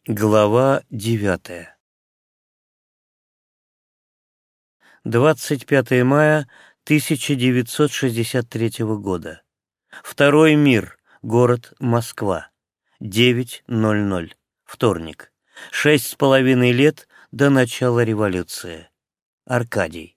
Глава 9. 25 мая 1963 года. Второй мир. Город Москва. 9:00. Вторник. 6,5 лет до начала революции. Аркадий.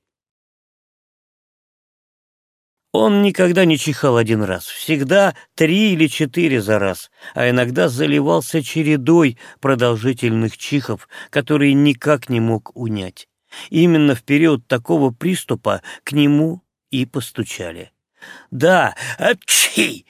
Он никогда не чихал один раз, всегда 3 или 4 за раз, а иногда заливался чередой продолжительных чихов, которые никак не мог унять. Именно в период такого приступа к нему и постучали. «Да, апчхи!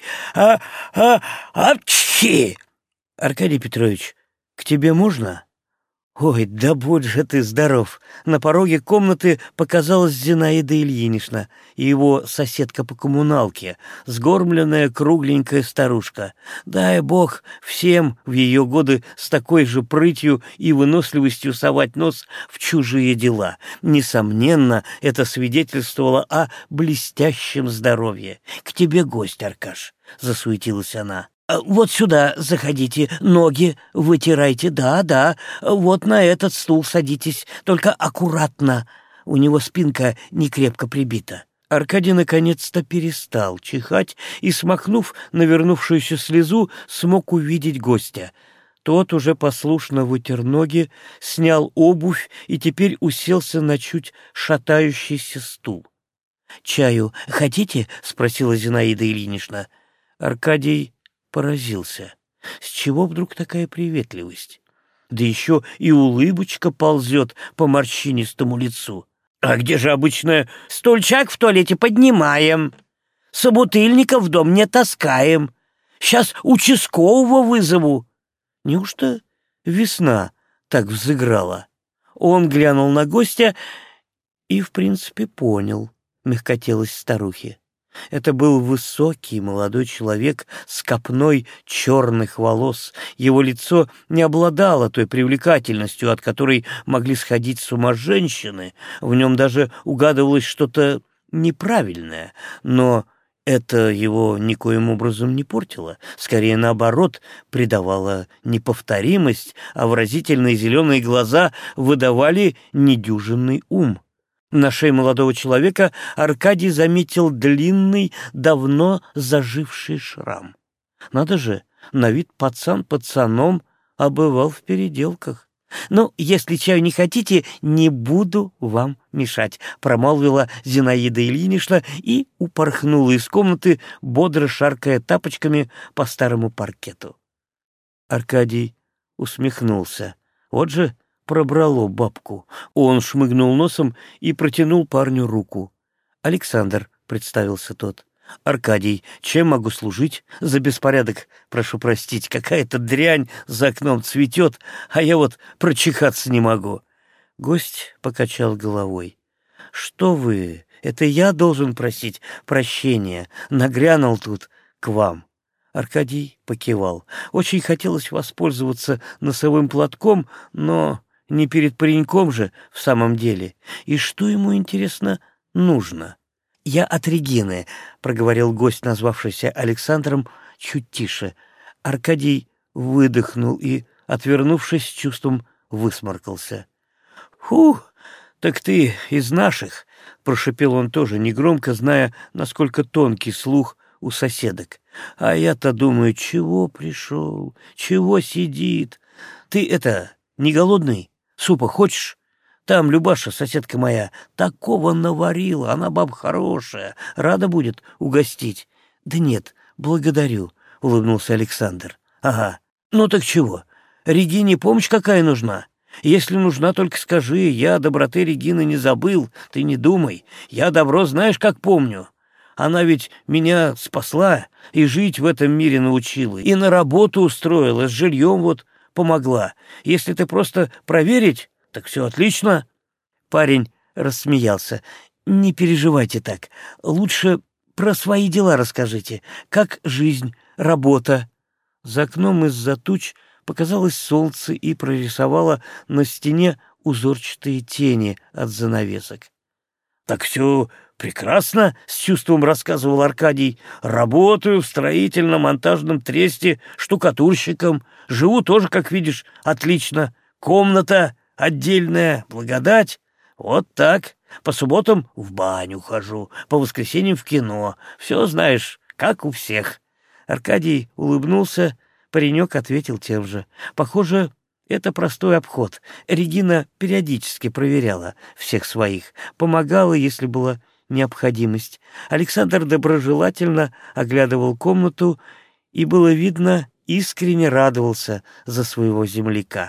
Апчхи! Аркадий Петрович, к тебе можно?» «Ой, да будь же ты здоров!» На пороге комнаты показалась Зинаида Ильинична и его соседка по коммуналке, сгорбленная кругленькая старушка. Дай бог всем в ее годы с такой же прытью и выносливостью совать нос в чужие дела. Несомненно, это свидетельствовало о блестящем здоровье. «К тебе гость, Аркаш», — засуетилась она. «Вот сюда заходите, ноги вытирайте, да, вот на этот стул садитесь, только аккуратно, у него спинка не крепко прибита». Аркадий наконец-то перестал чихать и, смахнув навернувшуюся слезу, смог увидеть гостя. Тот уже послушно вытер ноги, снял обувь и теперь уселся на чуть шатающийся стул. «Чаю хотите?» — спросила Зинаида Ильинична. Аркадий поразился. С чего вдруг такая приветливость? Да еще и улыбочка ползет по морщинистому лицу. «А где же обычно стульчак в туалете поднимаем? Собутыльников в дом не таскаем. Сейчас участкового вызову». Неужто весна так взыграла? Он глянул на гостя и, в принципе, понял мягкотелость старухи. Это был высокий молодой человек с копной черных волос. Его лицо не обладало той привлекательностью, от которой могли сходить с ума женщины. В нем даже угадывалось что-то неправильное, но это его никоим образом не портило. Скорее, наоборот, придавало неповторимость, а выразительные зеленые глаза выдавали недюжинный ум. На шее молодого человека Аркадий заметил длинный, давно заживший шрам. Надо же, на вид пацан пацаном, а бывал в переделках. «Ну, если чаю не хотите, не буду вам мешать», — промолвила Зинаида Ильинична и упорхнула из комнаты, бодро шаркая тапочками по старому паркету. Аркадий усмехнулся. Вот же пробрало бабку. Он шмыгнул носом и протянул парню руку. «Александр», — представился тот. «Аркадий, чем могу служить? За беспорядок прошу простить. Какая-то дрянь за окном цветет, а я вот прочихаться не могу». Гость покачал головой. «Что вы? Это я должен просить прощения. Нагрянул тут к вам». Аркадий покивал. Очень хотелось воспользоваться носовым платком, но не перед пареньком же в самом деле. И что ему, интересно, нужно? «Я от Регины», — проговорил гость, назвавшийся Александром, чуть тише. Аркадий выдохнул и, отвернувшись, с чувством высморкался. «Фу, так ты из наших», — прошепел он тоже негромко, зная, насколько тонкий слух у соседок. «А я-то думаю, чего пришел, чего сидит? Ты это, не голодный? Супа хочешь? Там Любаша, соседка моя, такого наварила, она баба хорошая, рада будет угостить». «Да нет, благодарю», — улыбнулся Александр. «Ага, ну так чего? Регине помощь какая нужна? Если нужна, только скажи, я доброты Регины не забыл, ты не думай, я добро знаешь, как помню. Она ведь меня спасла и жить в этом мире научила, и на работу устроила, с жильем вот помогла. Если ты просто проверить, так все отлично». Парень рассмеялся. «Не переживайте так. Лучше про свои дела расскажите. Как жизнь, работа?» За окном из-за туч показалось солнце и прорисовало на стене узорчатые тени от занавесок. «Так все «Прекрасно», — с чувством рассказывал Аркадий. «Работаю в строительно-монтажном тресте штукатурщиком. Живу тоже, как видишь, отлично. Комната отдельная, благодать. Вот так. По субботам в баню хожу, по воскресеньям в кино. Все, знаешь, как у всех». Аркадий улыбнулся, паренек ответил тем же. Похоже, это простой обход. Регина периодически проверяла всех своих, помогала, если была необходимость. Александр доброжелательно оглядывал комнату и, было видно, искренне радовался за своего земляка.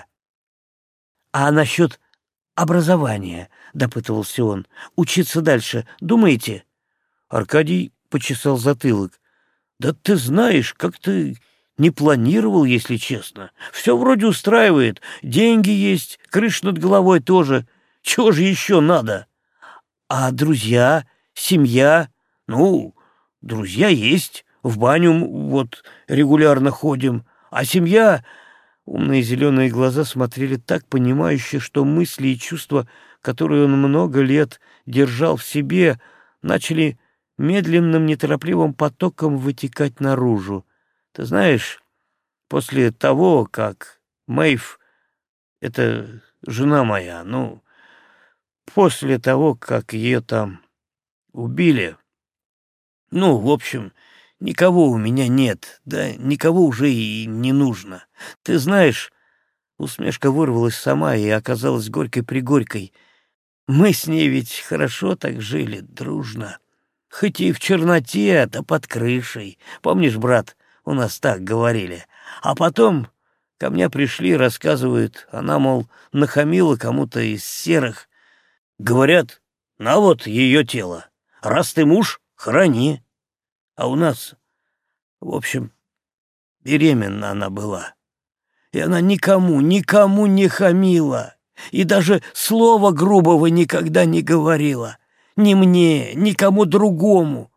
«А насчет образования?» — допытывался он. «Учиться дальше думаете?» Аркадий почесал затылок. «Да ты знаешь, как-то не планировал, если честно. Все вроде устраивает. Деньги есть, крыша над головой тоже. Чего же еще надо?» «А друзья, семья?» «Ну, друзья есть, в баню вот регулярно ходим. А семья...» Умные зеленые глаза смотрели так понимающе, что мысли и чувства, которые он много лет держал в себе, начали медленным, неторопливым потоком вытекать наружу. «Ты знаешь, после того, как Мэйв, это жена моя, ну, после того, как ее там убили, ну, в общем, никого у меня нет, да никого уже и не нужно. Ты знаешь...» Усмешка вырвалась сама и оказалась горькой-пригорькой. «Мы с ней ведь хорошо так жили, дружно. Хоть и в черноте, да под крышей. Помнишь, брат, у нас так говорили. А потом ко мне пришли, рассказывают, она, мол, нахамила кому-то из серых. Говорят, на вот ее тело. Раз ты муж, храни. А у нас, в общем, беременна она была. И она никому не хамила. И даже слова грубого никогда не говорила. Ни мне, никому другому.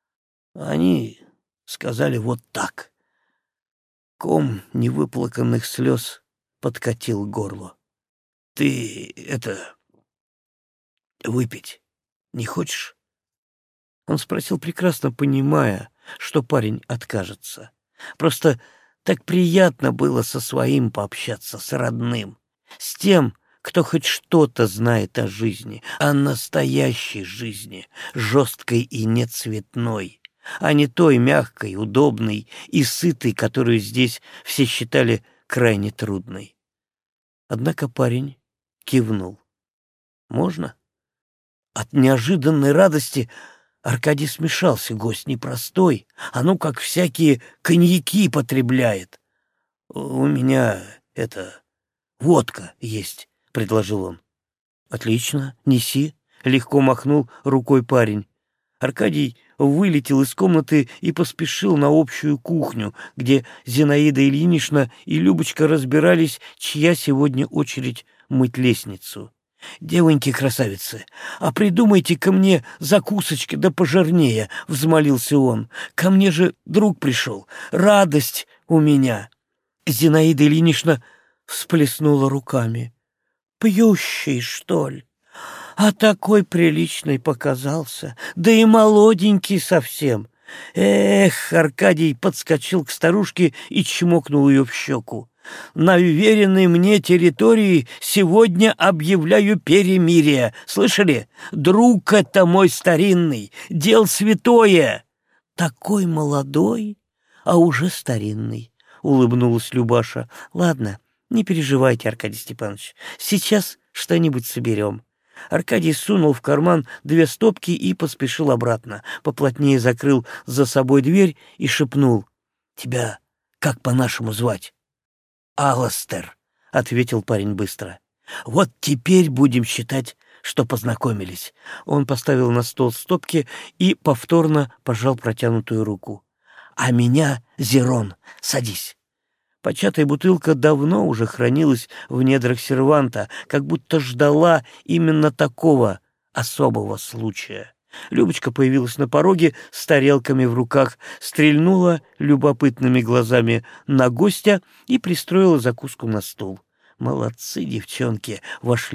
Они сказали вот так». Ком невыплаканных слез подкатил горло. «Ты это... выпить не хочешь?» Он спросил, прекрасно понимая, что парень откажется. Просто так приятно было со своим пообщаться, с родным, с тем, кто хоть что-то знает о жизни, о настоящей жизни, жесткой и нецветной, а не той мягкой, удобной и сытой, которую здесь все считали крайне трудной. Однако парень кивнул. «Можно?» От неожиданной радости Аркадий смешался. Гость непростой, а ну как всякие коньяки потребляет. «У меня водка есть», — предложил он. «Отлично, неси», — легко махнул рукой парень. Аркадий вылетел из комнаты и поспешил на общую кухню, где Зинаида Ильинична и Любочка разбирались, чья сегодня очередь мыть лестницу. «Девоньки-красавицы, а придумайте ко мне закусочки да пожирнее», — взмолился он. «Ко мне же друг пришел, радость у меня». Зинаида Ильинична всплеснула руками. «Пьющий, что ли? А такой приличный показался, да и молоденький совсем». «Эх!» — Аркадий подскочил к старушке и чмокнул ее в щеку. «На уверенной мне территории сегодня объявляю перемирие. Слышали? Друг это мой старинный, дел святое». «Такой молодой, а уже старинный», — улыбнулась Любаша. «Ладно, не переживайте, Аркадий Степанович, сейчас что-нибудь соберем». Аркадий сунул в карман 2 стопки и поспешил обратно, поплотнее закрыл за собой дверь и шепнул: «Тебя как по-нашему звать?» «Аластер», — ответил парень быстро. «Вот теперь будем считать, что познакомились». Он поставил на стол стопки и повторно пожал протянутую руку. «А меня Зерон, садись». Початая бутылка давно уже хранилась в недрах серванта, как будто ждала именно такого особого случая. Любочка появилась на пороге с тарелками в руках, стрельнула любопытными глазами на гостя и пристроила закуску на стул. Молодцы девчонки, вошли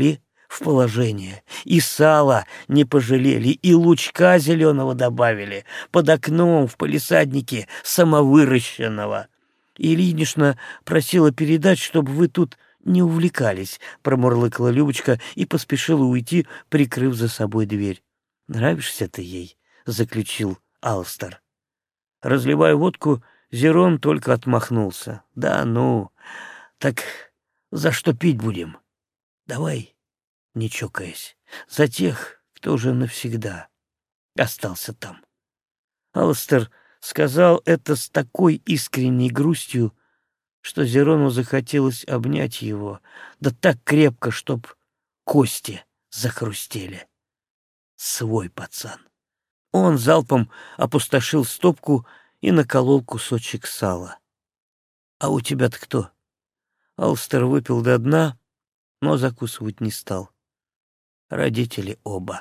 в положение. И сала не пожалели, и лучка зеленого добавили, под окном в палисаднике самовыращенного. Ильинична просила передать, чтобы вы тут не увлекались, промурлыкала Любочка и поспешила уйти, прикрыв за собой дверь. Нравишься ты ей, заключил Алстер. Разливая водку, Зерон только отмахнулся. Да ну, так за что пить будем? Давай, не чокаясь, за тех, кто уже навсегда остался там. Алстер сказал это с такой искренней грустью, что Зерону захотелось обнять его, да так крепко, чтоб кости захрустели. Свой пацан. Он залпом опустошил стопку и наколол кусочек сала. — А у тебя-то кто? Алстер выпил до дна, но закусывать не стал. Родители оба.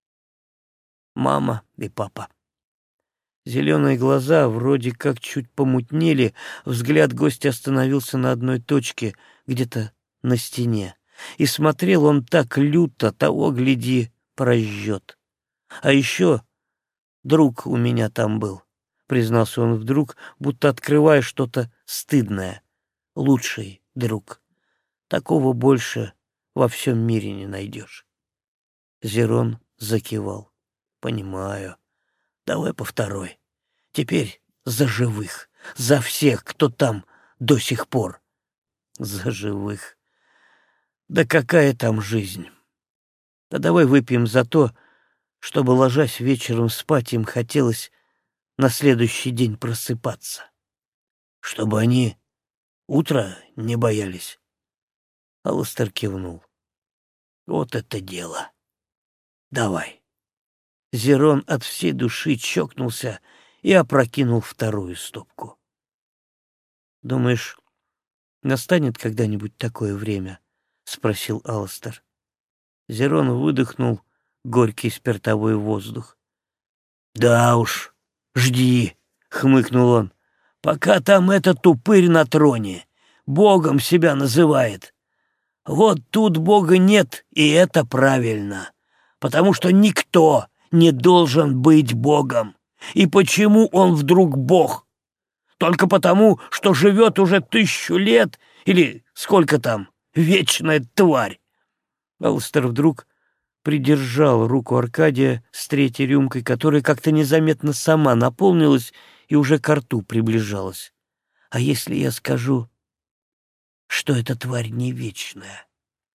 Мама и папа. Зеленые глаза вроде как чуть помутнели, взгляд гостя остановился на одной точке, где-то на стене. И смотрел он так люто, того, гляди, прожжет. А еще друг у меня там был, признался он вдруг, будто открывая что-то стыдное. Лучший друг. Такого больше во всем мире не найдешь. Зерон закивал. Понимаю. Давай по второй. Теперь за живых, за всех, кто там до сих пор. За живых. Да какая там жизнь? Да давай выпьем за то, чтобы, ложась вечером спать, им хотелось на следующий день просыпаться. Чтобы они утра не боялись. Алстер кивнул. Вот это дело. Давай. Зерон от всей души чокнулся и опрокинул вторую стопку. «Думаешь, настанет когда-нибудь такое время?» — спросил Алстер. Зерон выдохнул горький спиртовой воздух. «Да уж, жди», — хмыкнул он, — «пока там этот упырь на троне, Богом себя называет. Вот тут Бога нет, и это правильно, потому что никто не должен быть Богом. И почему он вдруг Бог? Только потому, что живет уже 1000 лет, или сколько там, вечная тварь?» Алстер вдруг придержал руку Аркадия с третьей рюмкой, которая как-то незаметно сама наполнилась и уже ко рту приближалась. «А если я скажу, что эта тварь не вечная?»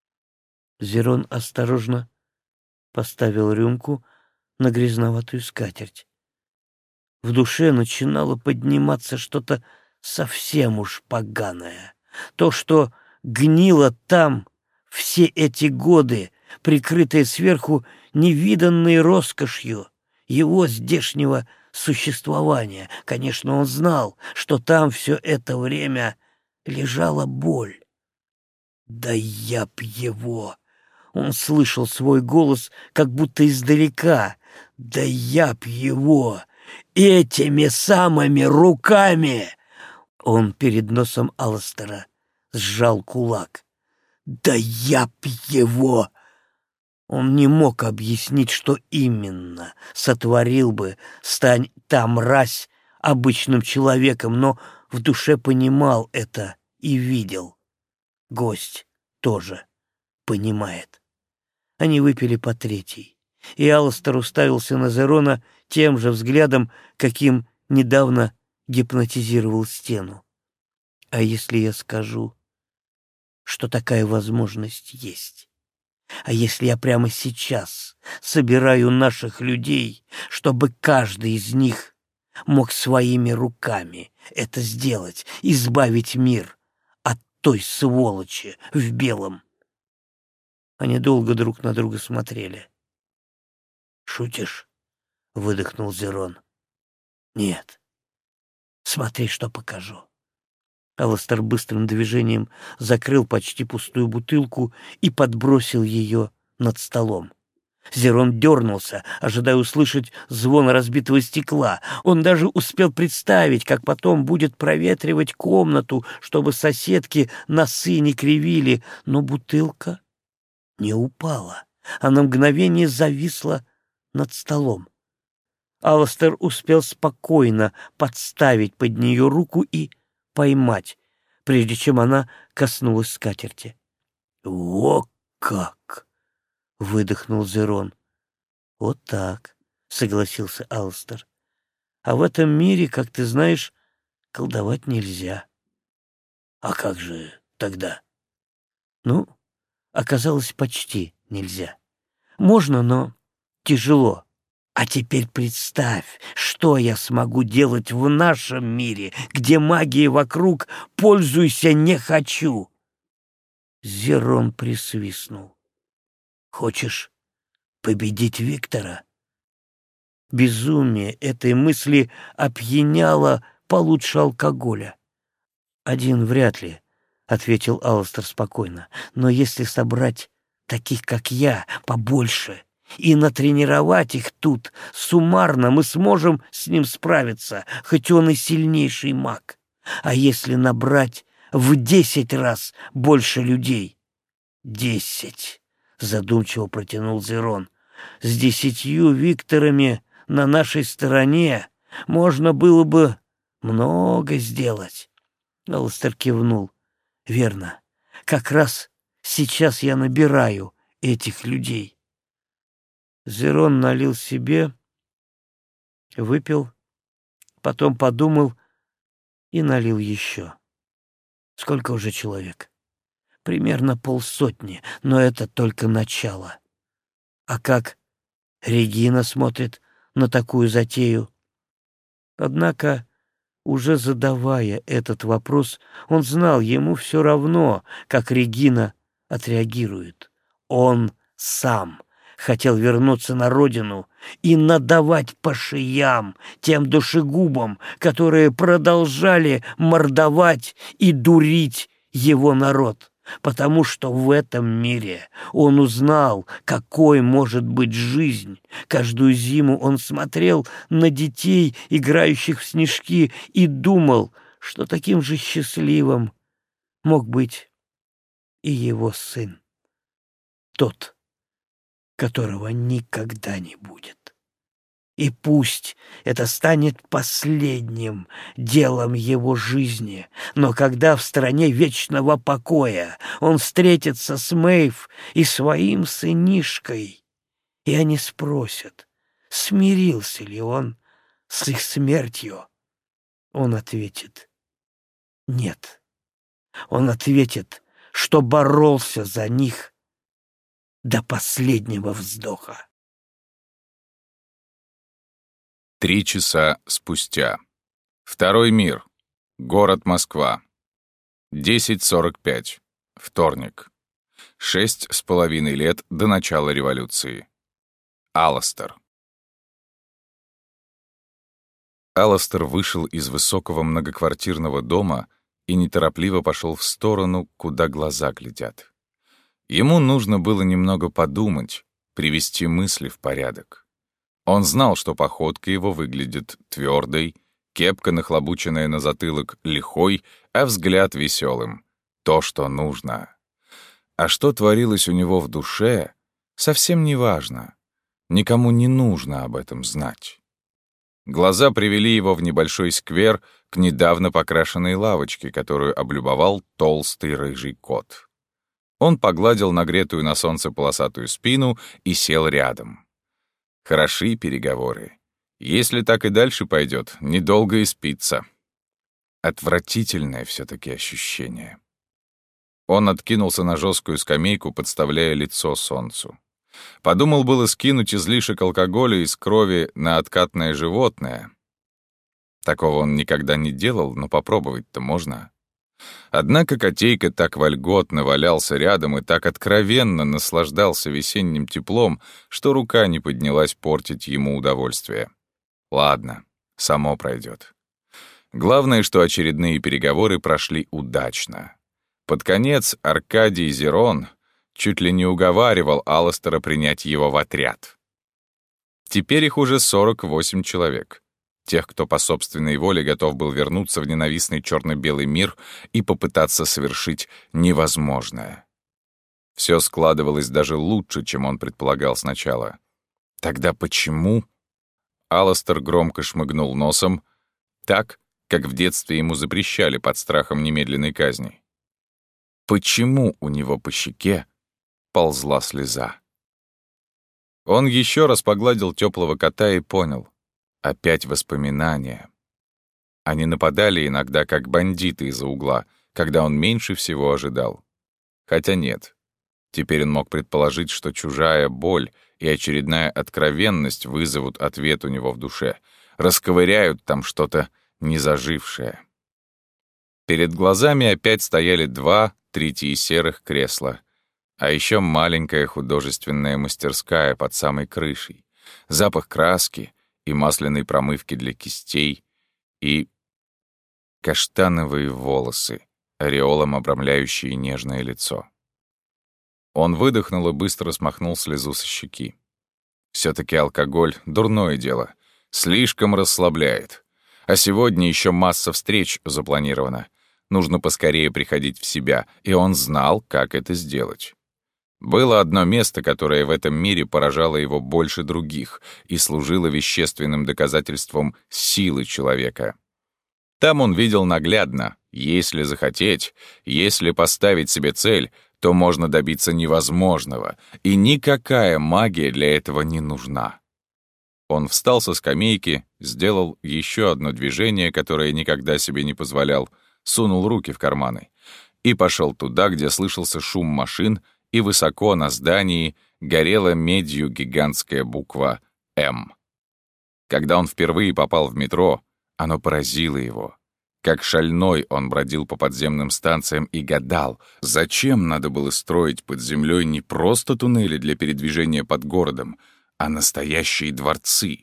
Зерон осторожно поставил рюмку на грязноватую скатерть. В душе начинало подниматься что-то совсем уж поганое. То, что гнило там все эти годы, прикрытое сверху невиданной роскошью его здешнего существования. Конечно, он знал, что там все это время лежала боль. Да я б его! Он слышал свой голос как будто издалека. Да я б его! Этими самыми руками! Он перед носом Алстера сжал кулак. Да я б его! Он не мог объяснить, что именно сотворил бы, стань та мразь обычным человеком, но в душе понимал это и видел. Гость тоже понимает. Они выпили по третьей, и Алстер уставился на Зерона тем же взглядом, каким недавно гипнотизировал стену. А если я скажу, что такая возможность есть? А если я прямо сейчас собираю наших людей, чтобы каждый из них мог своими руками это сделать, избавить мир от той сволочи в белом? Они долго друг на друга смотрели. «Шутишь?» — выдохнул Зерон. «Нет. Смотри, что покажу». Алстер быстрым движением закрыл почти пустую бутылку и подбросил ее над столом. Зерон дернулся, ожидая услышать звон разбитого стекла. Он даже успел представить, как потом будет проветривать комнату, чтобы соседки носы не кривили, но бутылка не упала, а на мгновение зависла над столом. Алластер успел спокойно подставить под нее руку и поймать, прежде чем она коснулась скатерти. «О как!» — выдохнул Зерон. «Вот так», — согласился Алластер. «А в этом мире, как ты знаешь, колдовать нельзя». «А как же тогда?» «Ну, оказалось, почти нельзя. Можно, но тяжело. А теперь представь, что я смогу делать в нашем мире, где магии вокруг пользуйся не хочу». Зерон присвистнул. «Хочешь победить Виктора?» Безумие этой мысли опьяняло получше алкоголя. «Один вряд ли», — ответил Алластер спокойно. «Но если собрать таких, как я, побольше и натренировать их тут, суммарно мы сможем с ним справиться, хоть он и сильнейший маг. А если набрать в 10 раз больше людей?» 10, задумчиво протянул Зерон. «С 10 Викторами на нашей стороне можно было бы много сделать». Алластер кивнул. «Верно. Как раз сейчас я набираю этих людей». Зерон налил себе, выпил, потом подумал и налил еще. «Сколько уже человек?» «Примерно 50, но это только начало». «А как Регина смотрит на такую затею?» Однако, уже задавая этот вопрос, он знал, ему все равно, как Регина отреагирует. Он сам хотел вернуться на родину и надавать по шеям тем душегубам, которые продолжали мордовать и дурить его народ, потому что в этом мире он узнал, какой может быть жизнь. Каждую зиму он смотрел на детей, играющих в снежки, и думал, что таким же счастливым мог быть и его сын, тот, которого никогда не будет. И пусть это станет последним делом его жизни, но когда в стране вечного покоя он встретится с Мэйв и своим сынишкой, и они спросят, смирился ли он с их смертью, он ответит «нет». Он ответит, что боролся за них до последнего вздоха. 3 часа спустя. Второй мир. Город Москва. 10:45. Вторник. 6,5 лет до начала революции. Алластер. Алластер вышел из высокого многоквартирного дома и неторопливо пошел в сторону, куда глаза глядят. Ему нужно было немного подумать, привести мысли в порядок. Он знал, что походка его выглядит твердой, кепка, нахлобученная на затылок, лихой, а взгляд веселым. То, что нужно. А что творилось у него в душе, совсем не важно. Никому не нужно об этом знать. Глаза привели его в небольшой сквер к недавно покрашенной лавочке, которую облюбовал толстый рыжий кот. Он погладил нагретую на солнце полосатую спину и сел рядом. Хороши переговоры. Если так и дальше пойдет, недолго и спится. Отвратительное все-таки ощущение. Он откинулся на жесткую скамейку, подставляя лицо солнцу. Подумал было скинуть излишек алкоголя из крови на откатное животное. Такого он никогда не делал, но попробовать-то можно. Однако котейка так вольготно валялся рядом и так откровенно наслаждался весенним теплом, что рука не поднялась портить ему удовольствие. Ладно, само пройдет. Главное, что очередные переговоры прошли удачно. Под конец Аркадий Зерон чуть ли не уговаривал Алластера принять его в отряд. Теперь их уже 48 человек. Тех, кто по собственной воле готов был вернуться в ненавистный черно-белый мир и попытаться совершить невозможное. Все складывалось даже лучше, чем он предполагал сначала. Тогда почему? Аластер громко шмыгнул носом, так, как в детстве ему запрещали под страхом немедленной казни. Почему у него по щеке ползла слеза? Он еще раз погладил теплого кота и понял. Опять воспоминания. Они нападали иногда, как бандиты из-за угла, когда он меньше всего ожидал. Хотя нет. Теперь он мог предположить, что чужая боль и очередная откровенность вызовут ответ у него в душе, расковыряют там что-то незажившее. Перед глазами опять стояли 2 серых кресла, а еще маленькая художественная мастерская под самой крышей, запах краски и масляной промывки для кистей и каштановые волосы, ореолом обрамляющие нежное лицо. Он выдохнул и быстро смахнул слезу со щеки. Все-таки алкоголь — дурное дело, слишком расслабляет. А сегодня еще масса встреч запланирована. Нужно поскорее приходить в себя, и он знал, как это сделать. Было одно место, которое в этом мире поражало его больше других и служило вещественным доказательством силы человека. Там он видел наглядно, если захотеть, если поставить себе цель, то можно добиться невозможного, и никакая магия для этого не нужна. Он встал со скамейки, сделал еще одно движение, которое никогда себе не позволял, сунул руки в карманы и пошел туда, где слышался шум машин, и высоко на здании горела медью гигантская буква «М». Когда он впервые попал в метро, оно поразило его. Как шальной он бродил по подземным станциям и гадал, зачем надо было строить под землей не просто туннели для передвижения под городом, а настоящие дворцы.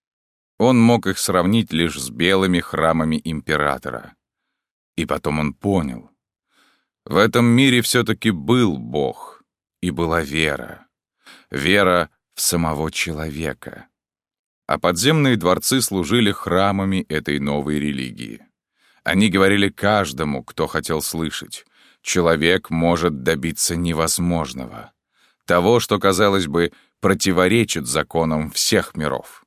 Он мог их сравнить лишь с белыми храмами императора. И потом он понял. В этом мире все-таки был Бог, и была вера. Вера в самого человека. А подземные дворцы служили храмами этой новой религии. Они говорили каждому, кто хотел слышать. Человек может добиться невозможного. Того, что, казалось бы, противоречит законам всех миров.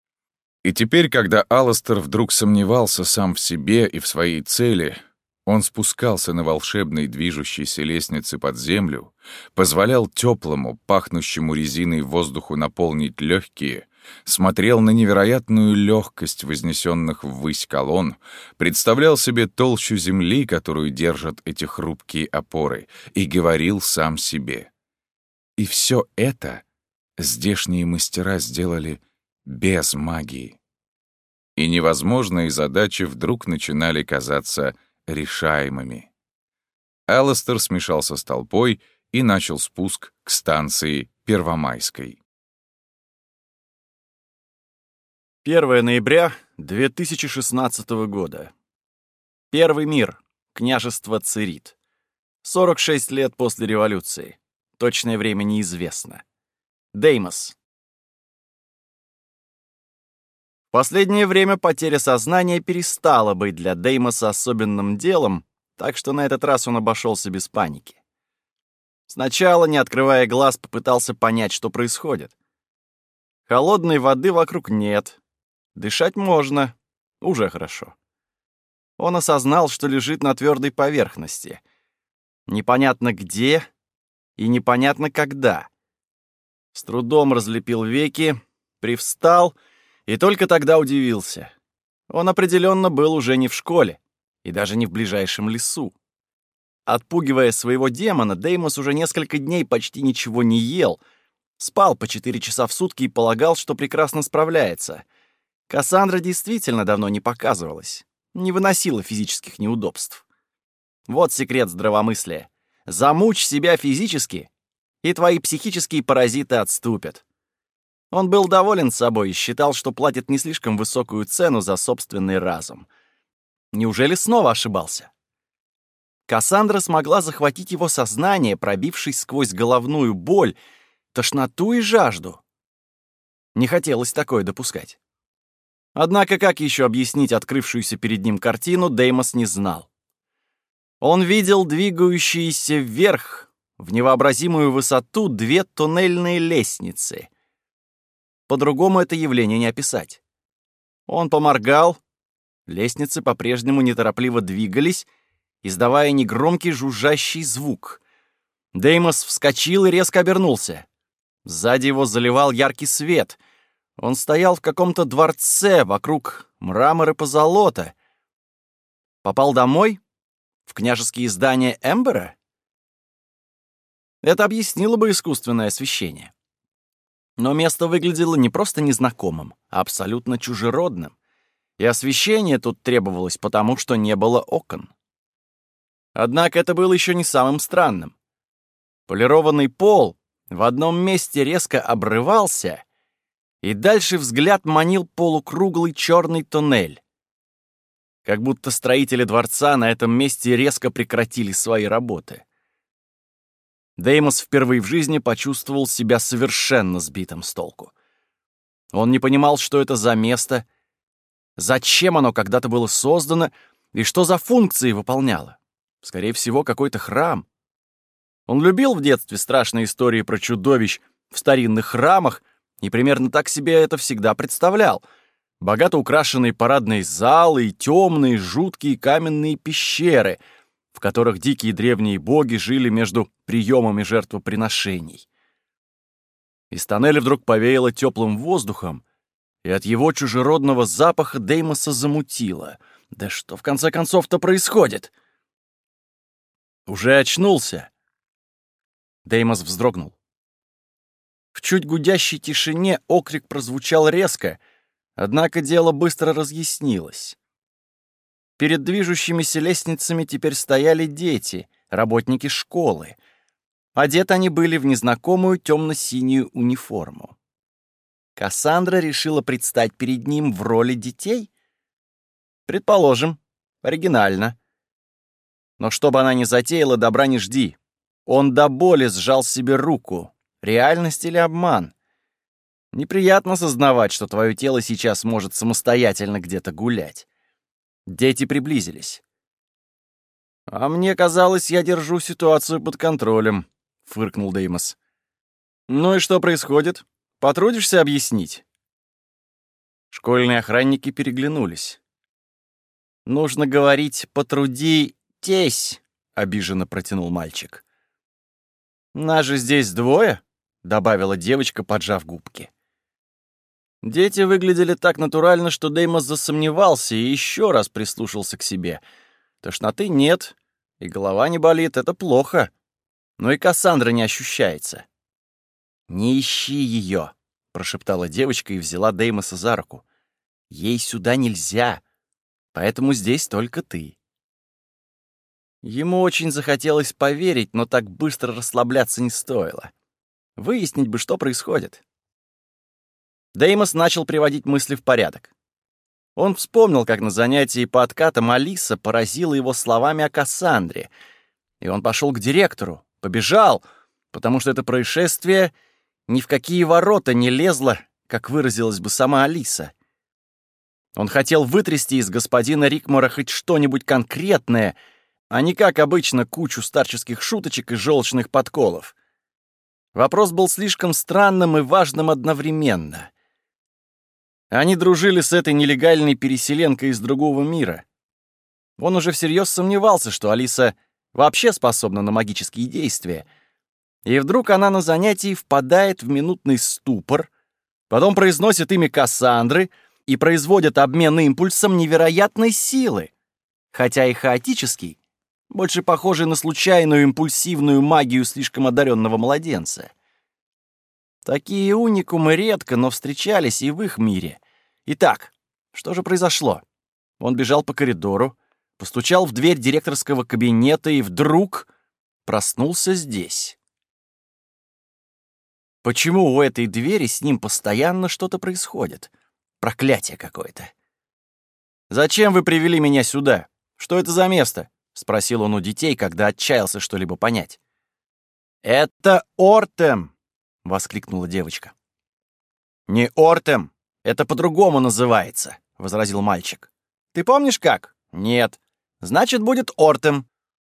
И теперь, когда Аластер вдруг сомневался сам в себе и в своей цели, он спускался на волшебной движущейся лестнице под землю, позволял теплому, пахнущему резиной воздуху наполнить легкие, смотрел на невероятную легкость вознесенных ввысь колонн, представлял себе толщу земли, которую держат эти хрупкие опоры, и говорил сам себе. И все это здешние мастера сделали без магии. И невозможные задачи вдруг начинали казаться решаемыми. Аластер смешался с толпой и начал спуск к станции Первомайской. 1 ноября 2016 года. Первый мир. Княжество Церит. 46 лет после революции. Точное время неизвестно. Деймос. В последнее время потеря сознания перестала быть для Деймоса особенным делом, так что на этот раз он обошелся без паники. Сначала, не открывая глаз, попытался понять, что происходит. Холодной воды вокруг нет. Дышать можно. Уже хорошо. Он осознал, что лежит на твердой поверхности. Непонятно где и непонятно когда. С трудом разлепил веки, привстал и только тогда удивился. Он определенно был уже не в школе и даже не в ближайшем лесу. Отпугивая своего демона, Деймос уже несколько дней почти ничего не ел, спал по 4 часа в сутки и полагал, что прекрасно справляется. Кассандра действительно давно не показывалась, не выносила физических неудобств. Вот секрет здравомыслия. Замучь себя физически, и твои психические паразиты отступят. Он был доволен собой и считал, что платит не слишком высокую цену за собственный разум. Неужели снова ошибался? Кассандра смогла захватить его сознание, пробившись сквозь головную боль, тошноту и жажду. Не хотелось такое допускать. Однако как еще объяснить открывшуюся перед ним картину, Деймос не знал. Он видел двигающиеся вверх, в невообразимую высоту 2 туннельные лестницы. По-другому это явление не описать. Он поморгал, лестницы по-прежнему неторопливо двигались, издавая негромкий жужжащий звук. Деймос вскочил и резко обернулся. Сзади его заливал яркий свет. Он стоял в каком-то дворце, вокруг мрамор и позолота. Попал домой? В княжеские здания Эмбера? Это объяснило бы искусственное освещение. Но место выглядело не просто незнакомым, а абсолютно чужеродным. И освещение тут требовалось потому, что не было окон. Однако это было еще не самым странным. Полированный пол в одном месте резко обрывался, и дальше взгляд манил полукруглый черный туннель. Как будто строители дворца на этом месте резко прекратили свои работы. Деймос впервые в жизни почувствовал себя совершенно сбитым с толку. Он не понимал, что это за место, зачем оно когда-то было создано и что за функции выполняло. Скорее всего, какой-то храм. Он любил в детстве страшные истории про чудовищ в старинных храмах и примерно так себе это всегда представлял. Богато украшенные парадные залы и темные, жуткие каменные пещеры, в которых дикие древние боги жили между приемами жертвоприношений. Из тоннеля вдруг повеяло теплым воздухом, и от его чужеродного запаха Деймоса замутило. Да что в конце концов-то происходит? Уже очнулся. Деймос вздрогнул. В чуть гудящей тишине окрик прозвучал резко, однако дело быстро разъяснилось. Перед движущимися лестницами теперь стояли дети, работники школы. Одеты они были в незнакомую темно-синюю униформу. Кассандра решила предстать перед ним в роли детей? Предположим, оригинально. Но чтобы она не затеяла, добра не жди. Он до боли сжал себе руку. Реальность или обман? Неприятно сознавать, что твое тело сейчас может самостоятельно где-то гулять. Дети приблизились. «А мне казалось, я держу ситуацию под контролем», — фыркнул Деймос. «Ну и что происходит? Потрудишься объяснить?» Школьные охранники переглянулись. «Нужно говорить «потрудитесь», — обиженно протянул мальчик. «Нас же здесь 2», — добавила девочка, поджав губки. Дети выглядели так натурально, что Деймос засомневался и еще раз прислушался к себе. Тошноты нет, и голова не болит, это плохо. Но и Кассандра не ощущается. «Не ищи ее», — прошептала девочка и взяла Деймоса за руку. «Ей сюда нельзя, поэтому здесь только ты». Ему очень захотелось поверить, но так быстро расслабляться не стоило. Выяснить бы, что происходит. Деймос начал приводить мысли в порядок. Он вспомнил, как на занятии по откатам Алиса поразила его словами о Кассандре, и он пошел к директору, побежал, потому что это происшествие ни в какие ворота не лезло, как выразилась бы сама Алиса. Он хотел вытрясти из господина Рикмора хоть что-нибудь конкретное, а не, как обычно, кучу старческих шуточек и желчных подколов. Вопрос был слишком странным и важным одновременно. Они дружили с этой нелегальной переселенкой из другого мира. Он уже всерьез сомневался, что Алиса вообще способна на магические действия. И вдруг она на занятии впадает в минутный ступор, потом произносит имя Кассандры и производит обмен импульсом невероятной силы, хотя и хаотический, больше похожий на случайную импульсивную магию слишком одаренного младенца. Такие уникумы редко, но встречались и в их мире. Итак, что же произошло? Он бежал по коридору, постучал в дверь директорского кабинета и вдруг проснулся здесь. Почему у этой двери с ним постоянно что-то происходит? Проклятие какое-то. «Зачем вы привели меня сюда? Что это за место?» — спросил он у детей, когда отчаялся что-либо понять. «Это Ортем!» — воскликнула девочка. «Не Ортем, это по-другому называется», — возразил мальчик. «Ты помнишь как?» «Нет. Значит, будет Ортем».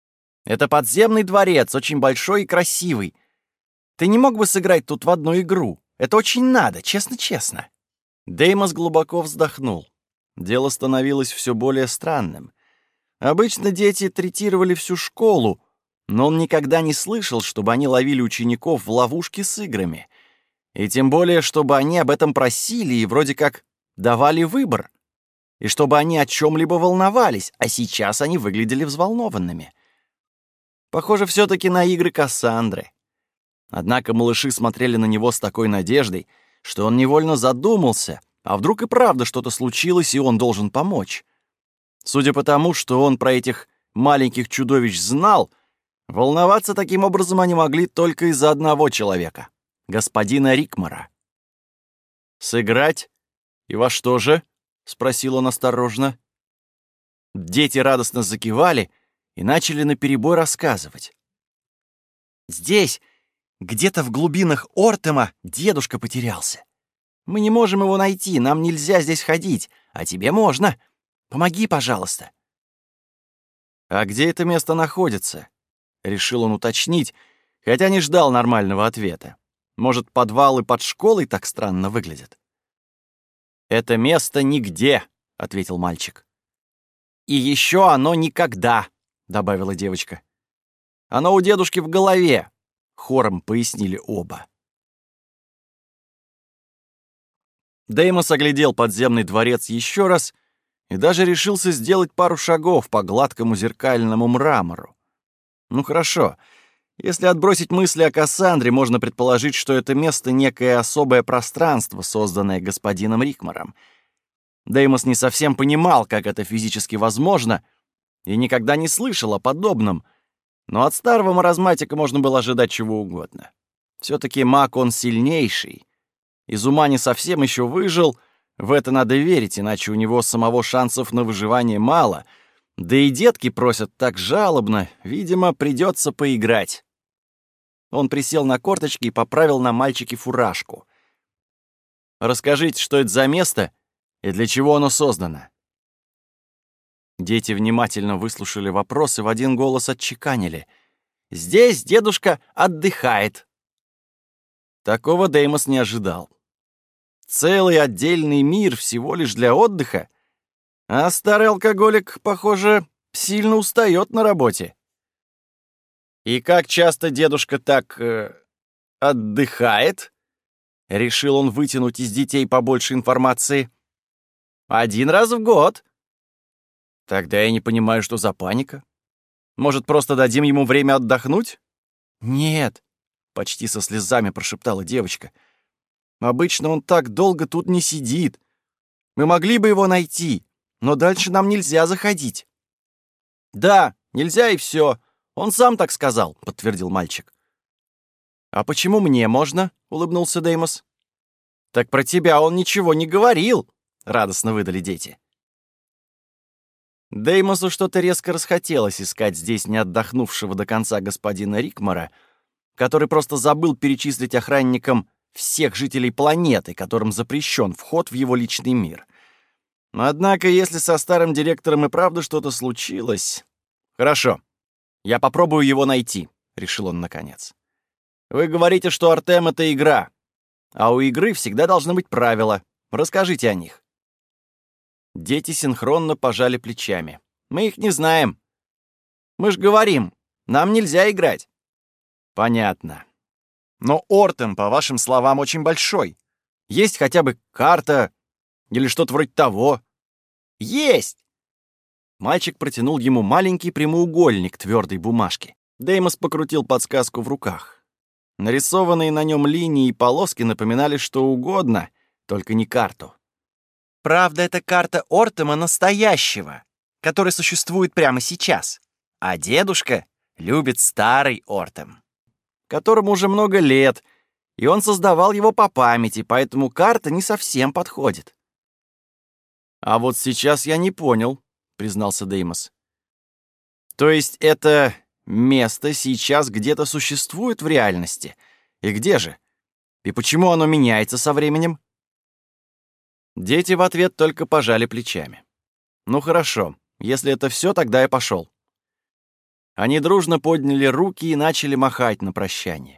Это подземный дворец, очень большой и красивый. Ты не мог бы сыграть тут в одну игру? Это очень надо, честно-честно». Деймос глубоко вздохнул. Дело становилось все более странным. Обычно дети третировали всю школу, но он никогда не слышал, чтобы они ловили учеников в ловушки с играми. И тем более, чтобы они об этом просили и вроде как давали выбор. И чтобы они о чем-либо волновались, а сейчас они выглядели взволнованными. Похоже все-таки на игры Кассандры. Однако малыши смотрели на него с такой надеждой, что он невольно задумался, а вдруг и правда что-то случилось, и он должен помочь. Судя по тому, что он про этих маленьких чудовищ знал, волноваться таким образом они могли только из-за одного человека — господина Рикмара. «Сыграть? И во что же?» — спросил он осторожно. Дети радостно закивали и начали наперебой рассказывать. «Здесь, где-то в глубинах Ортема, дедушка потерялся. Мы не можем его найти, нам нельзя здесь ходить, а тебе можно. Помоги, пожалуйста». «А где это место находится?» — решил он уточнить, хотя не ждал нормального ответа. Может, подвалы под школой так странно выглядят? «Это место нигде», — ответил мальчик. «И еще оно никогда», — добавила девочка. «Оно у дедушки в голове», — хором пояснили оба. Деймос оглядел подземный дворец еще раз и даже решился сделать пару шагов по гладкому зеркальному мрамору. Ну хорошо, если отбросить мысли о Кассандре, можно предположить, что это место — некое особое пространство, созданное господином Рикмаром. Деймос не совсем понимал, как это физически возможно, и никогда не слышал о подобном, но от старого маразматика можно было ожидать чего угодно. Все-таки маг он сильнейший. Из ума не совсем еще выжил, в это надо верить, иначе у него самого шансов на выживание мало, да и детки просят так жалобно, видимо, придется поиграть. Он присел на корточки и поправил на мальчике фуражку. «Расскажите, что это за место и для чего оно создано?» Дети внимательно выслушали вопрос и в один голос отчеканили. «Здесь дедушка отдыхает». Такого Деймос не ожидал. Целый отдельный мир всего лишь для отдыха, а старый алкоголик, похоже, сильно устает на работе. «И как часто дедушка так отдыхает?» Решил он вытянуть из детей побольше информации. «1 раз в год». «Тогда я не понимаю, что за паника. Может, просто дадим ему время отдохнуть?» «Нет», — почти со слезами прошептала девочка. «Обычно он так долго тут не сидит. Мы могли бы его найти, но дальше нам нельзя заходить». «Да, нельзя и все. Он сам так сказал», — подтвердил мальчик. «А почему мне можно?» — улыбнулся Деймос. «Так про тебя он ничего не говорил», — радостно выдали дети. Деймосу что-то резко расхотелось искать здесь не отдохнувшего до конца господина Рикмара, который просто забыл перечислить охранникам всех жителей планеты, которым запрещен вход в его личный мир. Однако, если со старым директором и правда что-то случилось... «Хорошо, я попробую его найти», — решил он наконец. «Вы говорите, что Артем — это игра, а у игры всегда должны быть правила. Расскажите о них». Дети синхронно пожали плечами. «Мы их не знаем. Мы ж говорим, нам нельзя играть». «Понятно. Но Ортем, по вашим словам, очень большой. Есть хотя бы карта или что-то вроде того?» «Есть!» Мальчик протянул ему маленький прямоугольник твердой бумажки. Деймос покрутил подсказку в руках. Нарисованные на нем линии и полоски напоминали что угодно, только не карту. «Правда, это карта Ортема настоящего, который существует прямо сейчас. А дедушка любит старый Ортем, которому уже много лет, и он создавал его по памяти, поэтому карта не совсем подходит». «А вот сейчас я не понял», — признался Деймос. «То есть это место сейчас где-то существует в реальности? И где же? И почему оно меняется со временем?» Дети в ответ только пожали плечами. «Ну хорошо, если это все, тогда я пошел». Они дружно подняли руки и начали махать на прощание.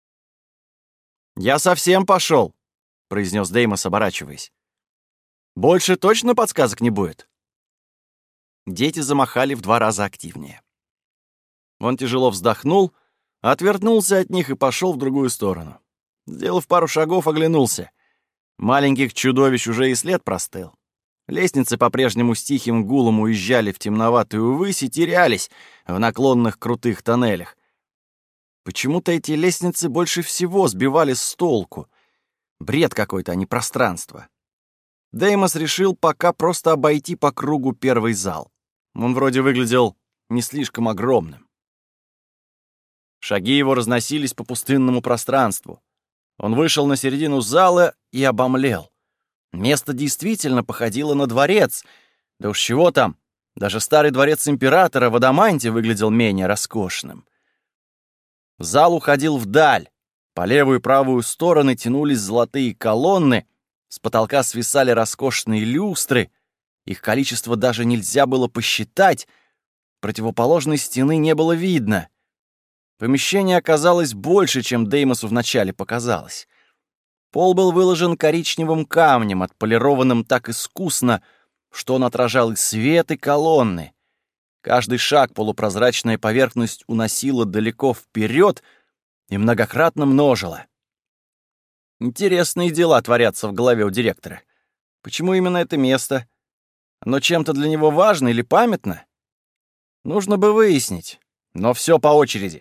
«Я совсем пошел», — произнес Деймос, оборачиваясь. «Больше точно подсказок не будет?» Дети замахали в 2 раза активнее. Он тяжело вздохнул, отвернулся от них и пошел в другую сторону. Сделав пару шагов, оглянулся. Маленьких чудовищ уже и след простыл. Лестницы по-прежнему с тихим гулом уезжали в темноватую высь и терялись в наклонных крутых тоннелях. Почему-то эти лестницы больше всего сбивали с толку. Бред какой-то, а не пространство. Деймос решил пока просто обойти по кругу первый зал. Он вроде выглядел не слишком огромным. Шаги его разносились по пустынному пространству. Он вышел на середину зала и обомлел. Место действительно походило на дворец. Да уж чего там, даже старый дворец императора в Адаманте выглядел менее роскошным. Зал уходил вдаль. По левую и правую стороны тянулись золотые колонны, с потолка свисали роскошные люстры. Их количество даже нельзя было посчитать. Противоположной стены не было видно. Помещение оказалось больше, чем Деймосу вначале показалось. Пол был выложен коричневым камнем, отполированным так искусно, что он отражал и свет, и колонны. Каждый шаг полупрозрачная поверхность уносила далеко вперед и многократно множила. Интересные дела творятся в голове у директора. Почему именно это место? Оно чем-то для него важно или памятно? Нужно бы выяснить, но все по очереди.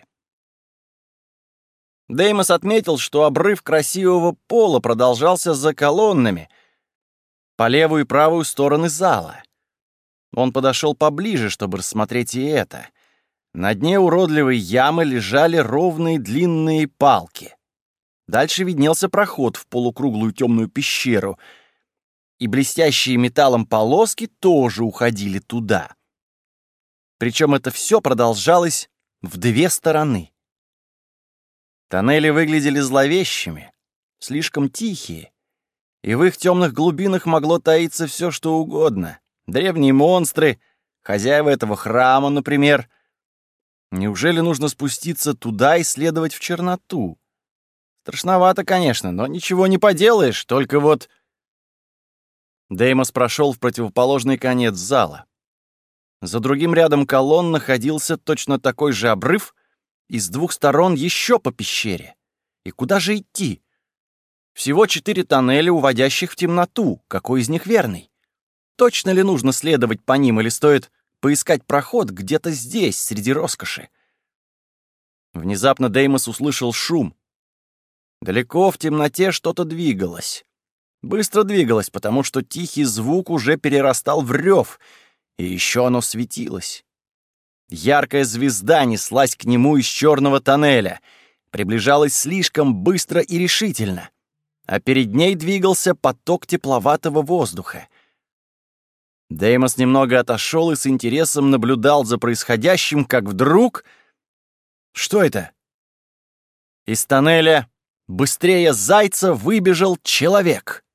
Деймос отметил, что обрыв красивого пола продолжался за колоннами по левую и правую стороны зала. Он подошел поближе, чтобы рассмотреть и это. На дне уродливой ямы лежали ровные длинные палки. Дальше виднелся проход в полукруглую темную пещеру, и блестящие металлом полоски тоже уходили туда. Причем это все продолжалось в 2 стороны. Тоннели выглядели зловещими, слишком тихие, и в их темных глубинах могло таиться все, что угодно. Древние монстры, хозяева этого храма, например. Неужели нужно спуститься туда и следовать в черноту? Страшновато, конечно, но ничего не поделаешь, только вот... Деймос прошел в противоположный конец зала. За другим рядом колонн находился точно такой же обрыв, и с 2 сторон еще по пещере. И куда же идти? Всего 4 тоннеля, уводящих в темноту. Какой из них верный? Точно ли нужно следовать по ним, или стоит поискать проход где-то здесь, среди роскоши? Внезапно Деймос услышал шум. Далеко в темноте что-то двигалось. Быстро двигалось, потому что тихий звук уже перерастал в рев, и еще оно светилось. Яркая звезда неслась к нему из черного тоннеля, приближалась слишком быстро и решительно, а перед ней двигался поток тепловатого воздуха. Деймос немного отошел и с интересом наблюдал за происходящим, как вдруг... Что это? Из тоннеля быстрее зайца выбежал человек.